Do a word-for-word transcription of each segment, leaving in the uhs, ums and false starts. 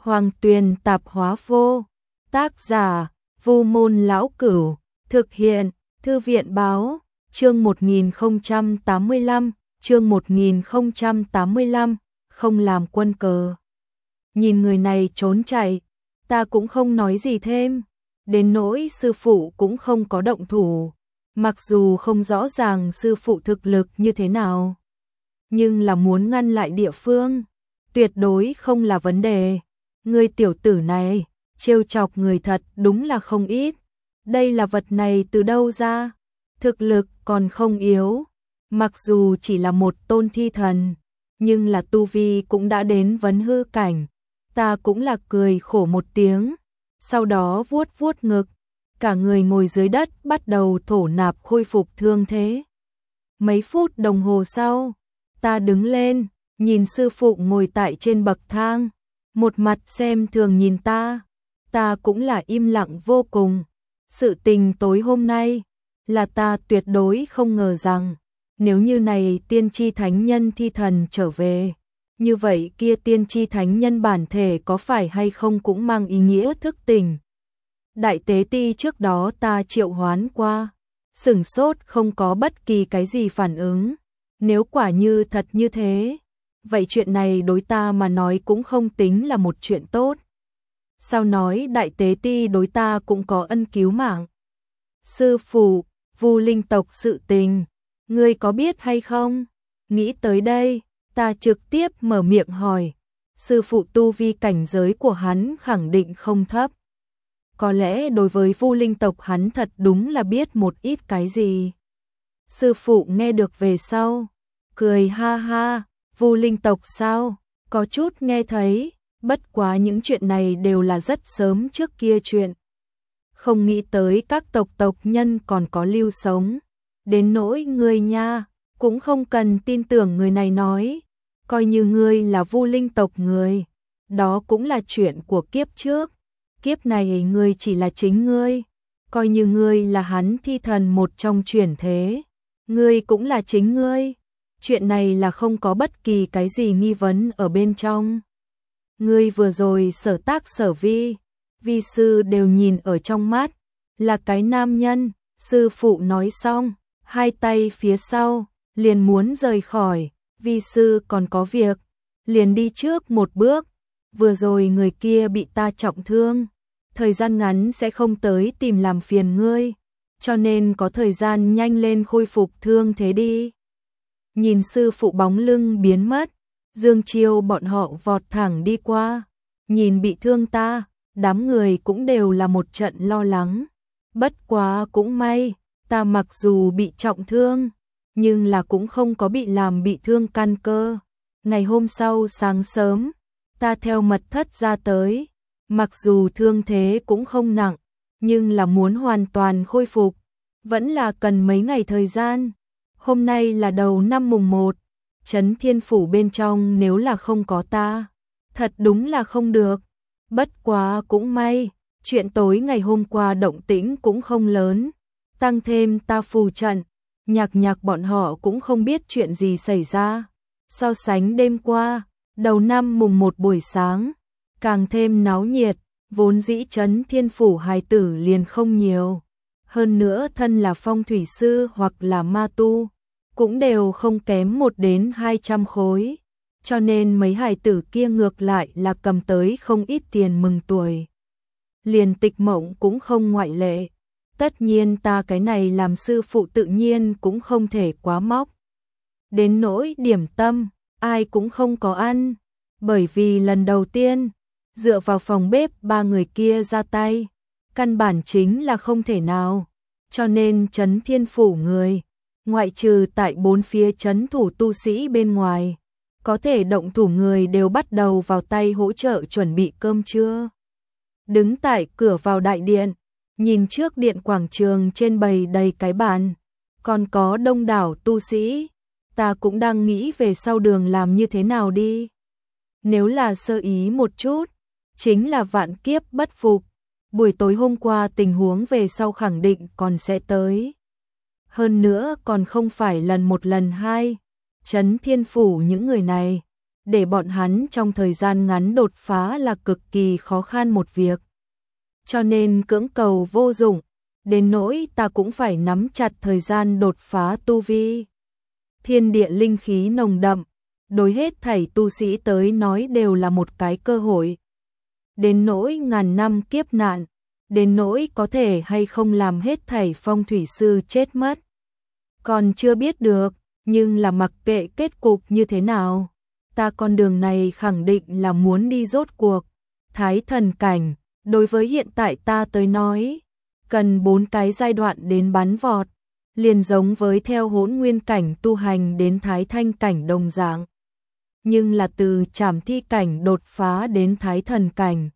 Hoàng Tuyền Tạp Hóa Vô, tác giả Vu Môn Lão Cửu, thực hiện Thư viện Báo, chương một nghìn không trăm tám mươi lăm, chương một nghìn không trăm tám mươi lăm, không làm quân cờ. Nhìn người này trốn chạy, ta cũng không nói gì thêm, đến nỗi sư phụ cũng không có động thủ, mặc dù không rõ ràng sư phụ thực lực như thế nào, nhưng là muốn ngăn lại địa phương, tuyệt đối không là vấn đề. Người tiểu tử này, trêu chọc người thật đúng là không ít, đây là vật này từ đâu ra, thực lực còn không yếu, mặc dù chỉ là một tôn thi thần, nhưng là tu vi cũng đã đến vấn hư cảnh, ta cũng là cười khổ một tiếng, sau đó vuốt vuốt ngực, cả người ngồi dưới đất bắt đầu thổ nạp khôi phục thương thế. Mấy phút đồng hồ sau, ta đứng lên, nhìn sư phụ ngồi tại trên bậc thang, một mặt xem thường nhìn ta, ta cũng là im lặng vô cùng. Sự tình tối hôm nay là ta tuyệt đối không ngờ rằng, nếu như này tiên tri thánh nhân thi thần trở về, như vậy kia tiên tri thánh nhân bản thể có phải hay không cũng mang ý nghĩa thức tỉnh. Đại tế ti trước đó ta triệu hoán qua, sửng sốt không có bất kỳ cái gì phản ứng, nếu quả như thật như thế, vậy chuyện này đối ta mà nói cũng không tính là một chuyện tốt. Sao nói đại tế ti đối ta cũng có ân cứu mạng. Sư phụ, Vu linh tộc sự tình, ngươi có biết hay không? Nghĩ tới đây, ta trực tiếp mở miệng hỏi, sư phụ tu vi cảnh giới của hắn khẳng định không thấp. Có lẽ đối với Vu linh tộc hắn thật đúng là biết một ít cái gì. Sư phụ nghe được về sau, cười ha ha, Vu linh tộc sao? Có chút nghe thấy, bất quá những chuyện này đều là rất sớm trước kia chuyện. Không nghĩ tới các tộc tộc nhân còn có lưu sống. Đến nỗi ngươi nha, cũng không cần tin tưởng người này nói. Coi như ngươi là Vu linh tộc người, đó cũng là chuyện của kiếp trước. Kiếp này ngươi chỉ là chính ngươi. Coi như ngươi là hắn thi thần một trong chuyển thế, ngươi cũng là chính ngươi. Chuyện này là không có bất kỳ cái gì nghi vấn ở bên trong. Ngươi vừa rồi sở tác sở vi, vi sư đều nhìn ở trong mắt, là cái nam nhân. Sư phụ nói xong, hai tay phía sau, liền muốn rời khỏi, vi sư còn có việc, liền đi trước một bước. Vừa rồi người kia bị ta trọng thương, thời gian ngắn sẽ không tới tìm làm phiền ngươi, cho nên có thời gian nhanh lên khôi phục thương thế đi. Nhìn sư phụ bóng lưng biến mất, Dương Chiêu bọn họ vọt thẳng đi qua, nhìn bị thương ta, đám người cũng đều là một trận lo lắng. Bất quá cũng may, ta mặc dù bị trọng thương, nhưng là cũng không có bị làm bị thương căn cơ. Ngày hôm sau sáng sớm, ta theo mật thất ra tới, mặc dù thương thế cũng không nặng, nhưng là muốn hoàn toàn khôi phục, vẫn là cần mấy ngày thời gian. Hôm nay là đầu năm mùng một, Trấn Thiên Phủ bên trong nếu là không có ta, thật đúng là không được. Bất quá cũng may, chuyện tối ngày hôm qua động tĩnh cũng không lớn, tăng thêm ta phù trận, Nhạc Nhạc bọn họ cũng không biết chuyện gì xảy ra. So sánh đêm qua, đầu năm mùng một buổi sáng, càng thêm náo nhiệt, vốn dĩ Trấn Thiên Phủ hài tử liền không nhiều. Hơn nữa thân là phong thủy sư hoặc là ma tu, cũng đều không kém một đến hai trăm khối, cho nên mấy hài tử kia ngược lại là cầm tới không ít tiền mừng tuổi. Liền Tịch Mộng cũng không ngoại lệ, tất nhiên ta cái này làm sư phụ tự nhiên cũng không thể quá móc. Đến nỗi điểm tâm, ai cũng không có ăn, bởi vì lần đầu tiên, dựa vào phòng bếp ba người kia ra tay, căn bản chính là không thể nào, cho nên Trấn Thiên Phủ người, ngoại trừ tại bốn phía trấn thủ tu sĩ bên ngoài, có thể động thủ người đều bắt đầu vào tay hỗ trợ chuẩn bị cơm trưa. Đứng tại cửa vào đại điện, nhìn trước điện quảng trường trên bày đầy cái bàn, còn có đông đảo tu sĩ, ta cũng đang nghĩ về sau đường làm như thế nào đi. Nếu là sơ ý một chút, chính là vạn kiếp bất phục, buổi tối hôm qua tình huống về sau khẳng định còn sẽ tới. Hơn nữa còn không phải lần một lần hai, Trấn Thiên Phủ những người này, để bọn hắn trong thời gian ngắn đột phá là cực kỳ khó khăn một việc. Cho nên cưỡng cầu vô dụng, đến nỗi ta cũng phải nắm chặt thời gian đột phá tu vi. Thiên địa linh khí nồng đậm, đối hết thảy tu sĩ tới nói đều là một cái cơ hội. Đến nỗi ngàn năm kiếp nạn, đến nỗi có thể hay không làm hết thảy phong thủy sư chết mất. Còn chưa biết được, nhưng là mặc kệ kết cục như thế nào, ta con đường này khẳng định là muốn đi rốt cuộc. Thái thần cảnh, đối với hiện tại ta tới nói, cần bốn cái giai đoạn đến bắn vọt, liền giống với theo hỗn nguyên cảnh tu hành đến thái thanh cảnh đồng dạng. Nhưng là từ trảm thi cảnh đột phá đến thái thần cảnh,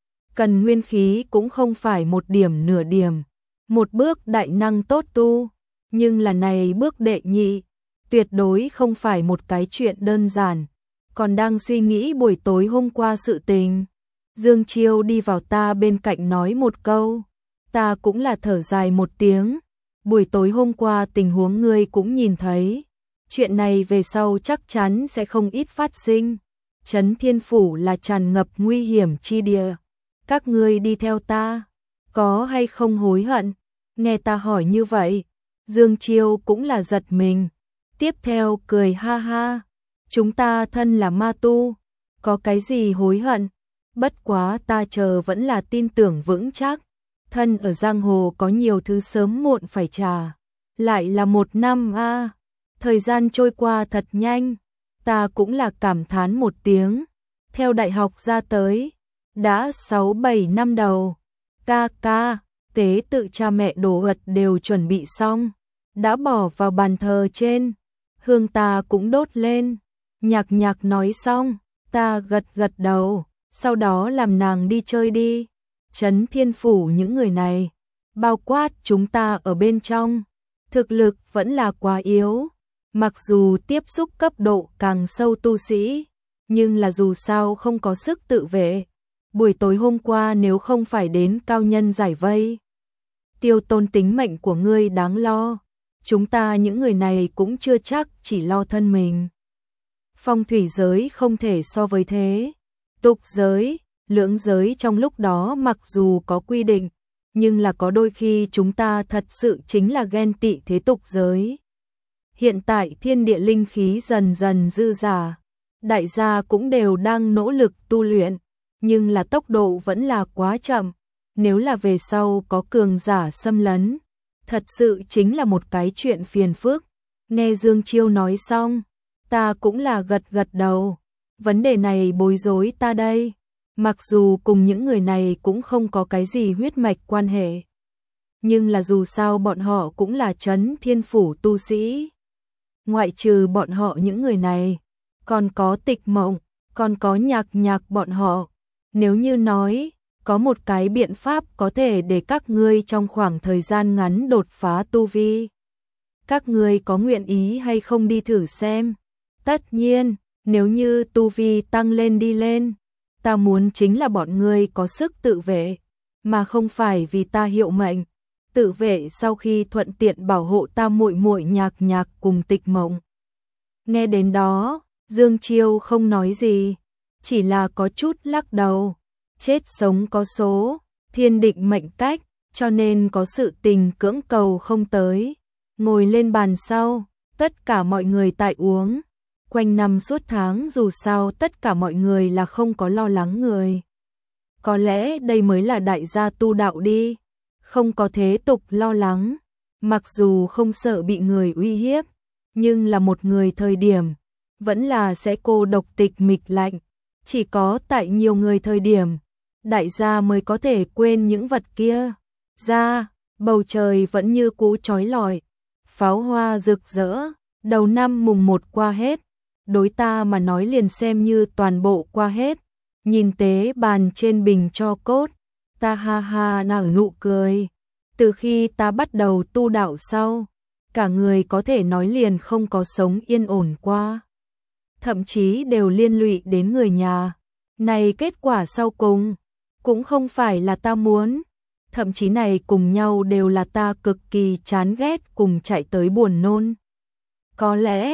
cần nguyên khí cũng không phải một điểm nửa điểm, một bước đại năng tốt tu, nhưng là này bước đệ nhị, tuyệt đối không phải một cái chuyện đơn giản. Còn đang suy nghĩ buổi tối hôm qua sự tình, Dương Chiêu đi vào ta bên cạnh nói một câu, ta cũng là thở dài một tiếng, buổi tối hôm qua tình huống ngươi cũng nhìn thấy, chuyện này về sau chắc chắn sẽ không ít phát sinh. Trấn Thiên Phủ là tràn ngập nguy hiểm chi địa, các ngươi đi theo ta, có hay không hối hận? Nghe ta hỏi như vậy, Dương Chiêu cũng là giật mình, tiếp theo cười ha ha, chúng ta thân là ma tu, có cái gì hối hận? Bất quá ta chờ vẫn là tin tưởng vững chắc, thân ở giang hồ có nhiều thứ sớm muộn phải trả, lại là một năm a, à. Thời gian trôi qua thật nhanh, ta cũng là cảm thán một tiếng, theo đại học ra tới, đã sáu bảy năm đầu, ca ca, tế tự cha mẹ đồ vật đều chuẩn bị xong, đã bỏ vào bàn thờ trên, hương ta cũng đốt lên, nhạc nhạc nói xong, ta gật gật đầu, sau đó làm nàng đi chơi đi. Trấn Thiên Phủ những người này, bao quát chúng ta ở bên trong, thực lực vẫn là quá yếu, mặc dù tiếp xúc cấp độ càng sâu tu sĩ, nhưng là dù sao không có sức tự vệ. Buổi tối hôm qua nếu không phải đến cao nhân giải vây, tiêu tôn tính mệnh của ngươi đáng lo, chúng ta những người này cũng chưa chắc chỉ lo thân mình. Phong thủy giới không thể so với thế, tục giới, lưỡng giới trong lúc đó mặc dù có quy định, nhưng là có đôi khi chúng ta thật sự chính là ghen tị thế tục giới. Hiện tại thiên địa linh khí dần dần dư giả, đại gia cũng đều đang nỗ lực tu luyện, nhưng là tốc độ vẫn là quá chậm, nếu là về sau có cường giả xâm lấn, thật sự chính là một cái chuyện phiền phức. Nghe Dương Chiêu nói xong, ta cũng là gật gật đầu, vấn đề này bối rối ta đây, mặc dù cùng những người này cũng không có cái gì huyết mạch quan hệ, nhưng là dù sao bọn họ cũng là Trấn Thiên Phủ tu sĩ. Ngoại trừ bọn họ những người này, còn có Tịch Mộng, còn có nhạc nhạc bọn họ. Nếu như nói, có một cái biện pháp có thể để các ngươi trong khoảng thời gian ngắn đột phá tu vi, các ngươi có nguyện ý hay không đi thử xem? Tất nhiên, nếu như tu vi tăng lên đi lên, ta muốn chính là bọn ngươi có sức tự vệ, mà không phải vì ta hiệu mệnh, tự vệ sau khi thuận tiện bảo hộ ta muội muội nhạc nhạc cùng Tịch Mộng. Nghe đến đó, Dương Chiêu không nói gì, chỉ là có chút lắc đầu, chết sống có số, thiên định mệnh cách, cho nên có sự tình cưỡng cầu không tới. Ngồi lên bàn sau, tất cả mọi người tại uống, quanh năm suốt tháng dù sao tất cả mọi người là không có lo lắng người. Có lẽ đây mới là đại gia tu đạo đi, không có thế tục lo lắng, mặc dù không sợ bị người uy hiếp, nhưng là một người thời điểm, vẫn là sẽ cô độc tịch mịch lạnh, chỉ có tại nhiều người thời điểm, đại gia mới có thể quên những vật kia. Ra, bầu trời vẫn như cũ chói lọi, pháo hoa rực rỡ, đầu năm mùng một qua hết, đối ta mà nói liền xem như toàn bộ qua hết. Nhìn tế bàn trên bình cho cốt, ta ha ha nở nụ cười. Từ khi ta bắt đầu tu đạo sau, cả người có thể nói liền không có sống yên ổn qua. Thậm chí đều liên lụy đến người nhà. Này kết quả sau cùng, cũng không phải là ta muốn. Thậm chí này cùng nhau đều là ta cực kỳ chán ghét cùng chạy tới buồn nôn. Có lẽ,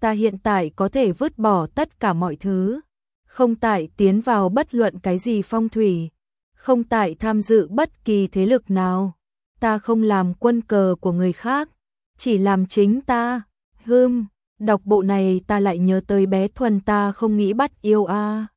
ta hiện tại có thể vứt bỏ tất cả mọi thứ, không tại tiến vào bất luận cái gì phong thủy, không tại tham dự bất kỳ thế lực nào, ta không làm quân cờ của người khác, chỉ làm chính ta. Hừm, đọc bộ này ta lại nhớ tới bé Thuần, ta không nghĩ bắt yêu a.